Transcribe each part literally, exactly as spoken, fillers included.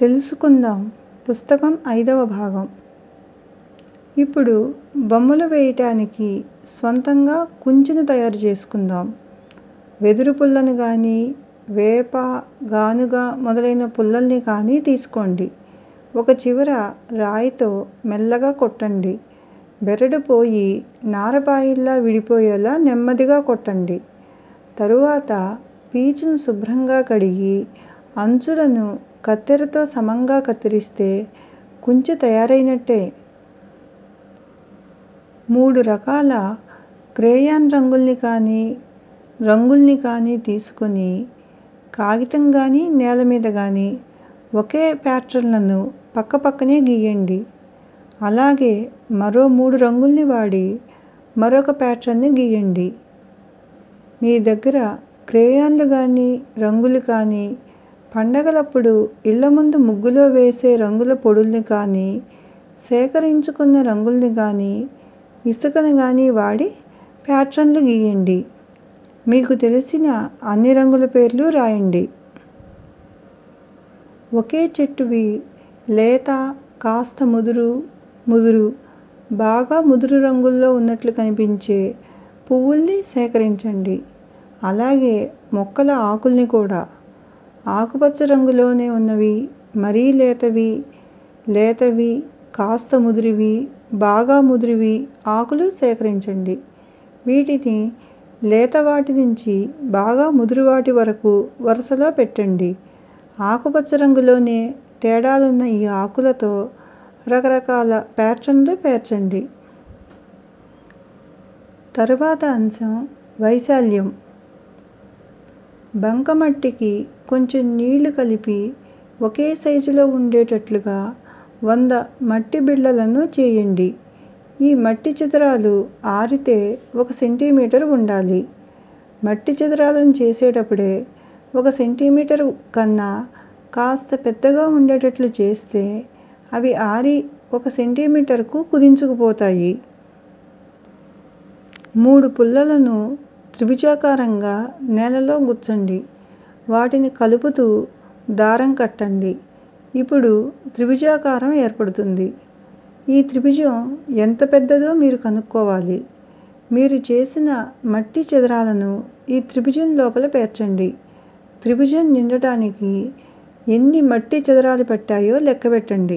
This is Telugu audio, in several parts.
తెలుసుకుందాం పుస్తకం ఐదవ భాగం. ఇప్పుడు బొమ్మలు వేయటానికి స్వంతంగా కుంచెను తయారు చేసుకుందాం. వెదురు పుల్లను కానీ, వేప, గానుగ మొదలైన పుల్లల్ని కానీ తీసుకోండి. ఒక చివర రాయితో మెల్లగా కొట్టండి. బెరడు పోయి నారపాయిల్లా విడిపోయేలా నెమ్మదిగా కొట్టండి. తరువాత పీచును శుభ్రంగా కడిగి అంచులను కత్తెరతో సమంగా కత్తిరిస్తే కుంచె తయారైనట్టే. మూడు రకాల క్రేయాన్ రంగుల్ని కానీ, రంగుల్ని కానీ తీసుకొని కాగితం గానీ, నేలమీద గానీ ఒకే ప్యాట్రన్లను పక్కపక్కనే గీయండి. అలాగే మరో మూడు రంగుల్ని వాడి మరొక ప్యాట్రన్ని గీయండి. మీ దగ్గర క్రేయాన్లు గానీ, రంగులు కానీ, పండగలప్పుడు ఇళ్ళ ముందు ముగ్గులో వేసే రంగుల పొడుల్ని కానీ, సేకరించుకున్న రంగుల్ని కానీ, ఇసుకను గానీ వాడి ప్యాట్రన్లు గీయండి. మీకు తెలిసిన అన్ని రంగుల పేర్లు రాయండి. ఒకే చెట్టువి లేత, కాస్త ముదురు, ముదురు, బాగా ముదురు రంగుల్లో ఉన్నట్లు కనిపించే పువ్వుల్ని సేకరించండి. అలాగే మొక్కల ఆకుల్ని కూడా. ఆకుపచ్చ రంగులోనే ఉన్నవి, మరీ లేతవి, లేతవి, కాస్త ముదురివి, బాగా ముదురివి ఆకులు సేకరించండి. వీటిని లేతవాటి నుంచి బాగా ముదురువాటి వరకు వరుసలో పెట్టండి. ఆకుపచ్చ రంగులోనే తేడాలున్న ఈ ఆకులతో రకరకాల ప్యాట్రన్లు పేర్చండి. తరువాత అంశం వైశాల్యం. బంకమట్టికి కొంచెం నీళ్లు కలిపి ఒకే సైజులో ఉండేటట్లుగా వంద మట్టి బిళ్ళలను చేయండి. ఈ మట్టి చదరాలు ఆరితే ఒక సెంటీమీటరు ఉండాలి. మట్టి చదరాలను చేసేటప్పుడే ఒక సెంటీమీటరు కన్నా కాస్త పెద్దగా ఉండేటట్లు చేస్తే అవి ఆరి ఒక సెంటీమీటరుకు కుదించుకుపోతాయి. మూడు పుల్లలను త్రిభుజాకారంగా నేలలో గుచ్చండి. వాటిని కలుపుతూ దారం కట్టండి. ఇప్పుడు త్రిభుజాకారం ఏర్పడుతుంది. ఈ త్రిభుజం ఎంత పెద్దదో మీరు కనుక్కోవాలి. మీరు చేసిన మట్టి చదరాలను ఈ త్రిభుజం లోపల పేర్చండి. త్రిభుజం నిండటానికి ఎన్ని మట్టి చదరాలు పట్టాయో లెక్కపెట్టండి.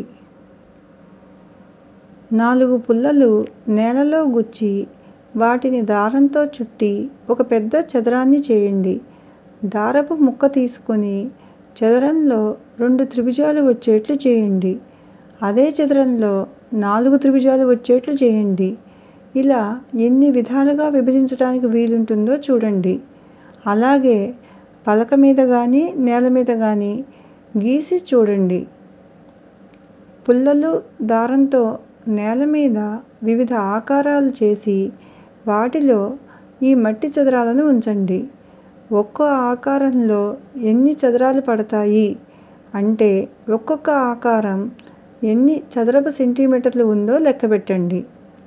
నాలుగు పుల్లలు నేలలో గుచ్చి వాటిని దారంతో చుట్టి ఒక పెద్ద చదరాన్ని చేయండి. దారపు ముక్క తీసుకొని చదరంలో రెండు త్రిభుజాలు వచ్చేట్లు చేయండి. అదే చదరంలో నాలుగు త్రిభుజాలు వచ్చేట్లు చేయండి. ఇలా ఎన్ని విధాలుగా విభజించటానికి వీలుంటుందో చూడండి. అలాగే పలక మీద గానీ, నేల మీద గానీ గీసి చూడండి. పుల్లలు దారంతో నేల మీద వివిధ ఆకారాలు చేసి వాటిలో ఈ మట్టి చదరాలను ఉంచండి. ఒక్కో ఆకారంలో ఎన్ని చదరాలు పడతాయి అంటే ఒక్కొక్క ఆకారం ఎన్ని చదరపు సెంటీమీటర్లు ఉందో లెక్కపెట్టండి.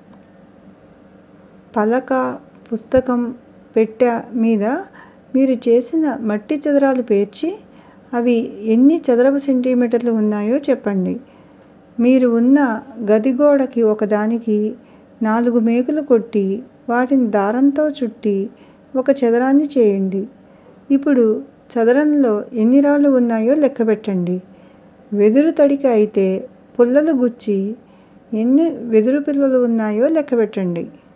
పలక, పుస్తకం, పెట్టె మీద మీరు చేసిన మట్టి చదరాలు పేర్చి అవి ఎన్ని చదరపు సెంటీమీటర్లు ఉన్నాయో చెప్పండి. మీరు ఉన్న గది గోడకి ఒకదానికి నాలుగు మేకులు కొట్టి వాటిని దారంతో చుట్టి ఒక చదరాన్ని చేయండి. ఇప్పుడు చదరంలో ఎన్ని రాళ్ళు ఉన్నాయో లెక్కపెట్టండి. వెదురు తడిక అయితే పుల్లలు గుచ్చి ఎన్ని వెదురు పుల్లలు ఉన్నాయో లెక్కపెట్టండి.